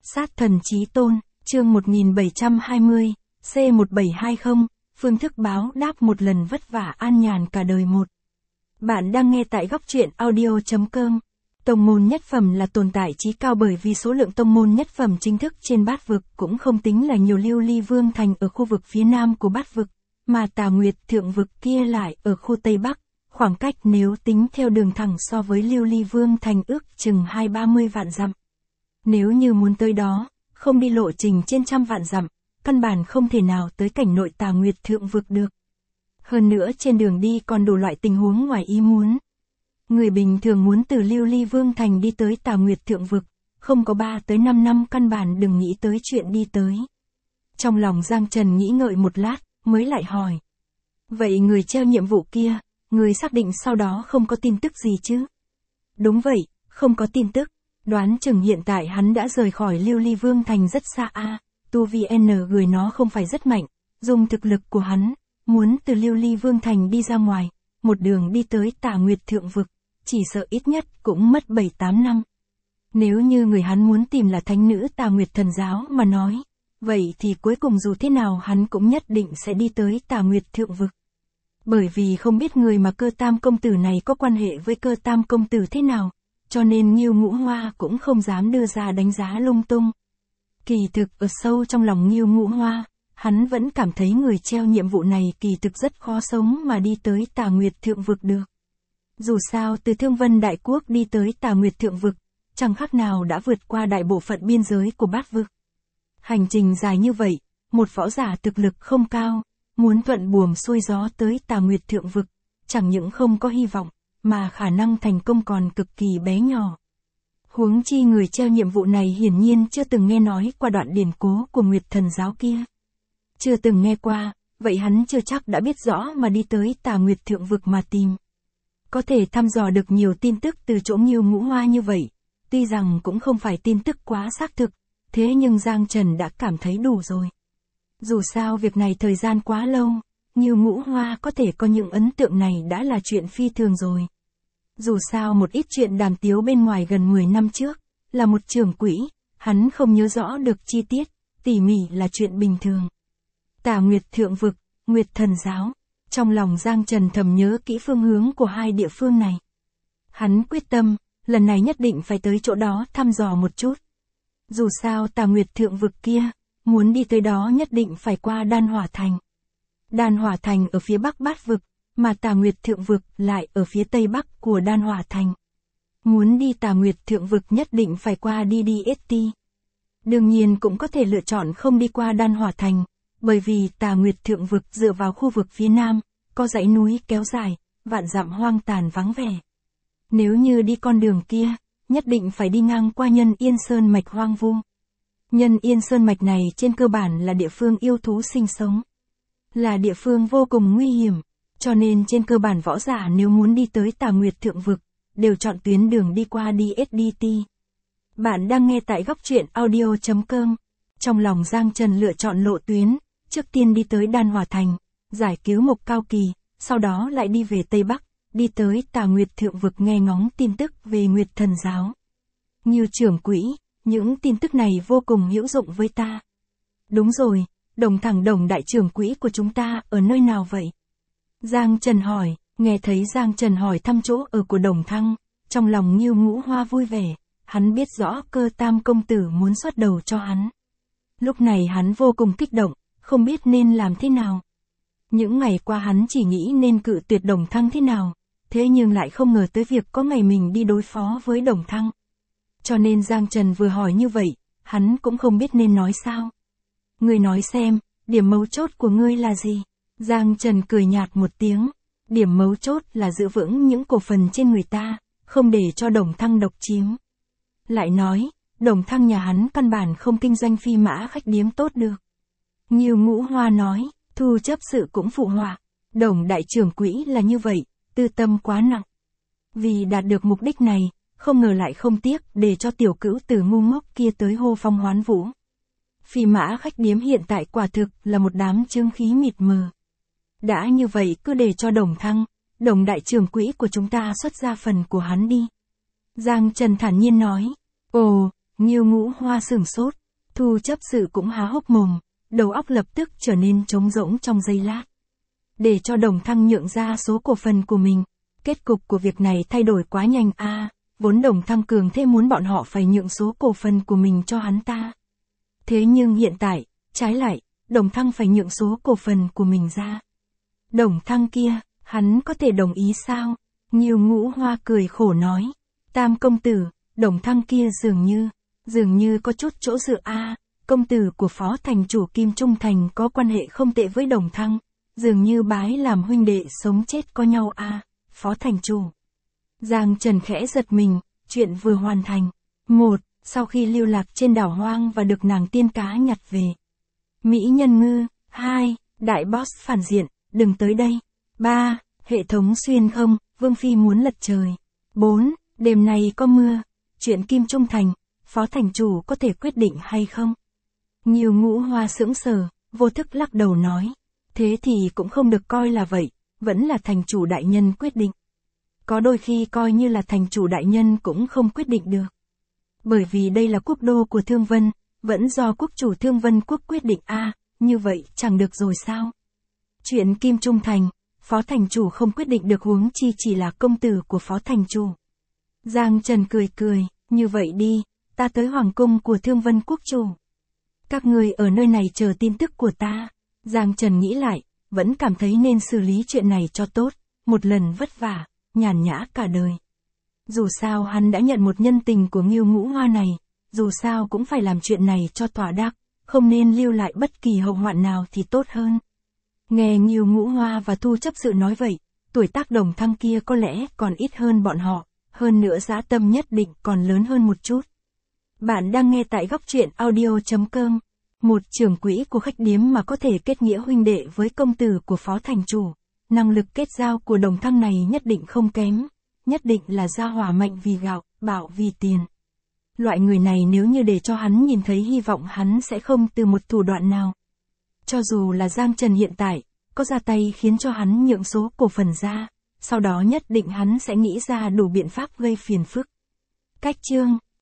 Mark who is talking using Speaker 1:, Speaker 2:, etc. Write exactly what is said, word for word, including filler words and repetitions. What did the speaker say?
Speaker 1: Sát thần chí tôn, chương một nghìn bảy trăm hai mươi, C một bảy hai không, phương thức báo đáp một lần vất vả an nhàn cả đời một. Bạn đang nghe tại góc truyện audio.com. Tông môn nhất phẩm là tồn tại chí cao bởi vì số lượng tông môn nhất phẩm chính thức trên bát vực cũng không tính là nhiều. Lưu Ly Vương Thành ở khu vực phía nam của bát vực, mà Tà Nguyệt Thượng vực kia lại ở khu Tây Bắc. Khoảng cách nếu tính theo đường thẳng so với Lưu Ly Vương Thành ước chừng hai ba mươi vạn dặm. Nếu như muốn tới đó, không đi lộ trình trên trăm vạn dặm, căn bản không thể nào tới cảnh nội Tà Nguyệt Thượng vực được. Hơn nữa trên đường đi còn đủ loại tình huống ngoài ý muốn. Người bình thường muốn từ Lưu Ly Vương Thành đi tới Tà Nguyệt Thượng vực, không có ba tới năm năm căn bản đừng nghĩ tới chuyện đi tới. Trong lòng Giang Trần nghĩ ngợi một lát, mới lại hỏi. Vậy người treo nhiệm vụ kia, người xác định sau đó không có tin tức gì chứ? Đúng vậy, không có tin tức. Đoán chừng hiện tại hắn đã rời khỏi Lưu Ly Vương Thành rất xa a. À, tu vi N người nó không phải rất mạnh, dùng thực lực của hắn, muốn từ Lưu Ly Vương Thành đi ra ngoài, một đường đi tới Tà Nguyệt Thượng vực, chỉ sợ ít nhất cũng mất bảy tám năm. Nếu như người hắn muốn tìm là thánh nữ Tà Nguyệt thần giáo mà nói, vậy thì cuối cùng dù thế nào hắn cũng nhất định sẽ đi tới Tà Nguyệt Thượng vực. Bởi vì không biết người mà Cơ Tam công tử này có quan hệ với Cơ Tam công tử thế nào, cho nên Ngưu Ngũ Hoa cũng không dám đưa ra đánh giá lung tung. Kỳ thực ở sâu trong lòng Ngưu Ngũ Hoa, hắn vẫn cảm thấy người treo nhiệm vụ này kỳ thực rất khó sống mà đi tới Tà Nguyệt Thượng vực được. Dù sao từ Thương Vân Đại Quốc đi tới Tà Nguyệt Thượng vực, chẳng khác nào đã vượt qua đại bộ phận biên giới của bát vực. Hành trình dài như vậy, một võ giả thực lực không cao, muốn thuận buồm xuôi gió tới Tà Nguyệt Thượng vực, chẳng những không có hy vọng, mà khả năng thành công còn cực kỳ bé nhỏ. Huống chi người treo nhiệm vụ này hiển nhiên chưa từng nghe nói qua đoạn điển cố của Nguyệt thần giáo kia. Chưa từng nghe qua, vậy hắn chưa chắc đã biết rõ mà đi tới Tà Nguyệt Thượng vực mà tìm. Có thể thăm dò được nhiều tin tức từ chỗ Ngưu Ngũ Hoa như vậy, tuy rằng cũng không phải tin tức quá xác thực, thế nhưng Giang Trần đã cảm thấy đủ rồi. Dù sao việc này thời gian quá lâu, Ngưu Ngũ Hoa có thể có những ấn tượng này đã là chuyện phi thường rồi. Dù sao một ít chuyện đàm tiếu bên ngoài gần mười năm trước, là một trưởng quỹ, hắn không nhớ rõ được chi tiết, tỉ mỉ là chuyện bình thường. Tà Nguyệt Thượng vực, Nguyệt thần giáo, trong lòng Giang Trần thầm nhớ kỹ phương hướng của hai địa phương này. Hắn quyết tâm, lần này nhất định phải tới chỗ đó thăm dò một chút. Dù sao Tà Nguyệt Thượng vực kia, muốn đi tới đó nhất định phải qua Đan Hỏa Thành. Đan Hỏa Thành ở phía bắc bát vực, mà Tà Nguyệt Thượng vực lại ở phía tây bắc của Đan Hỏa Thành. Muốn đi Tà Nguyệt Thượng vực nhất định phải qua đê đê ét tê. Đương nhiên cũng có thể lựa chọn không đi qua Đan Hỏa Thành, bởi vì Tà Nguyệt Thượng vực dựa vào khu vực phía nam, có dãy núi kéo dài, vạn dặm hoang tàn vắng vẻ. Nếu như đi con đường kia, nhất định phải đi ngang qua Nhân Yên Sơn mạch hoang vu. Nhân Yên Sơn mạch này trên cơ bản là địa phương yêu thú sinh sống. Là địa phương vô cùng nguy hiểm, cho nên trên cơ bản võ giả nếu muốn đi tới Tà Nguyệt Thượng vực, đều chọn tuyến đường đi qua đê ét đê tê. Bạn đang nghe tại góc truyện audio.com. Trong lòng Giang Trần lựa chọn lộ tuyến, trước tiên đi tới Đan Hỏa Thành, giải cứu Mộc Cao Kỳ, sau đó lại đi về Tây Bắc, đi tới Tà Nguyệt Thượng vực nghe ngóng tin tức về Nguyệt thần giáo. Như trưởng quỹ, những tin tức này vô cùng hữu dụng với ta. Đúng rồi, Đồng Thẳng Đồng đại trưởng quỹ của chúng ta ở nơi nào vậy? Giang Trần hỏi, nghe thấy Giang Trần hỏi thăm chỗ ở của Đồng Thăng, trong lòng Ngưu Ngũ Hoa vui vẻ, hắn biết rõ Cơ Tam công tử muốn xuất đầu cho hắn. Lúc này hắn vô cùng kích động, không biết nên làm thế nào. Những ngày qua hắn chỉ nghĩ nên cự tuyệt Đồng Thăng thế nào, thế nhưng lại không ngờ tới việc có ngày mình đi đối phó với Đồng Thăng. Cho nên Giang Trần vừa hỏi như vậy, hắn cũng không biết nên nói sao. Ngươi nói xem, điểm mấu chốt của ngươi là gì? Giang Trần cười nhạt một tiếng, điểm mấu chốt là giữ vững những cổ phần trên người ta, không để cho Đồng Thăng độc chiếm. Lại nói, Đồng Thăng nhà hắn căn bản không kinh doanh phi mã khách điếm tốt được. Ngưu Ngũ Hoa nói, thu chấp sự cũng phụ họa, Đồng đại trưởng quỹ là như vậy, tư tâm quá nặng. Vì đạt được mục đích này, không ngờ lại không tiếc để cho tiểu cữu tử ngu ngốc kia tới hô phong hoán vũ. Phi mã khách điếm hiện tại quả thực là một đám chướng khí mịt mờ. Đã như vậy cứ để cho Đồng Thăng, Đồng đại trưởng quỹ của chúng ta xuất ra phần của hắn đi. Giang Trần thản nhiên nói, ồ, Ngưu Ngũ Hoa sửng sốt, Thu chấp sự cũng há hốc mồm, đầu óc lập tức trở nên trống rỗng trong giây lát. Để cho Đồng Thăng nhượng ra số cổ phần của mình, kết cục của việc này thay đổi quá nhanh a, à, vốn Đồng Thăng cường thế muốn bọn họ phải nhượng số cổ phần của mình cho hắn ta. Thế nhưng hiện tại, trái lại, Đồng Thăng phải nhượng số cổ phần của mình ra. Đồng Thăng kia, hắn có thể đồng ý sao? Ngưu Ngũ Hoa cười khổ nói. Tam công tử, Đồng Thăng kia dường như, dường như có chút chỗ dựa a, à, công tử của Phó thành chủ Kim Trung Thành có quan hệ không tệ với Đồng Thăng, dường như bái làm huynh đệ sống chết có nhau a, à, Phó thành chủ. Giang Trần khẽ giật mình, chuyện vừa hoàn thành. Một, sau khi lưu lạc trên đảo hoang và được nàng tiên cá nhặt về. Mỹ nhân ngư. Hai, đại boss phản diện, đừng tới đây. Ba, hệ thống xuyên không, Vương Phi muốn lật trời. Bốn, đêm nay có mưa. Chuyện Kim Trung Thành, Phó thành chủ có thể quyết định hay không? Ngưu Ngũ Hoa sững sờ, vô thức lắc đầu nói. Thế thì cũng không được coi là vậy, vẫn là thành chủ đại nhân quyết định. Có đôi khi coi như là thành chủ đại nhân cũng không quyết định được. Bởi vì đây là quốc đô của Thương Vân, vẫn do quốc chủ Thương Vân quốc quyết định a, à, như vậy chẳng được rồi sao? Chuyện Kim Trung Thành, Phó thành chủ không quyết định được huống chi chỉ là công tử của Phó thành chủ. Giang Trần cười cười, như vậy đi, ta tới hoàng cung của Thương Vân quốc chủ. Các người ở nơi này chờ tin tức của ta. Giang Trần nghĩ lại, vẫn cảm thấy nên xử lý chuyện này cho tốt, một lần vất vả, nhàn nhã cả đời. Dù sao hắn đã nhận một nhân tình của Ngưu Ngũ Hoa này, dù sao cũng phải làm chuyện này cho thỏa đắc, không nên lưu lại bất kỳ hậu hoạn nào thì tốt hơn. Nghe Ngưu Ngũ Hoa và Thu chấp sự nói vậy, tuổi tác Đồng Thăng kia có lẽ còn ít hơn bọn họ, hơn nữa dã tâm nhất định còn lớn hơn một chút. Bạn đang nghe tại góc truyện audio chấm com. Một trưởng quỹ của khách điếm mà có thể kết nghĩa huynh đệ với công tử của Phó thành chủ. Năng lực kết giao của Đồng Thăng này nhất định không kém. Nhất định là gia hỏa mạnh vì gạo, bảo vì tiền. Loại người này nếu như để cho hắn nhìn thấy hy vọng hắn sẽ không từ một thủ đoạn nào. Cho dù là Giang Trần hiện tại, có ra tay khiến cho hắn nhượng số cổ phần ra, sau đó nhất định hắn sẽ nghĩ ra đủ biện pháp gây phiền phức. Cách chương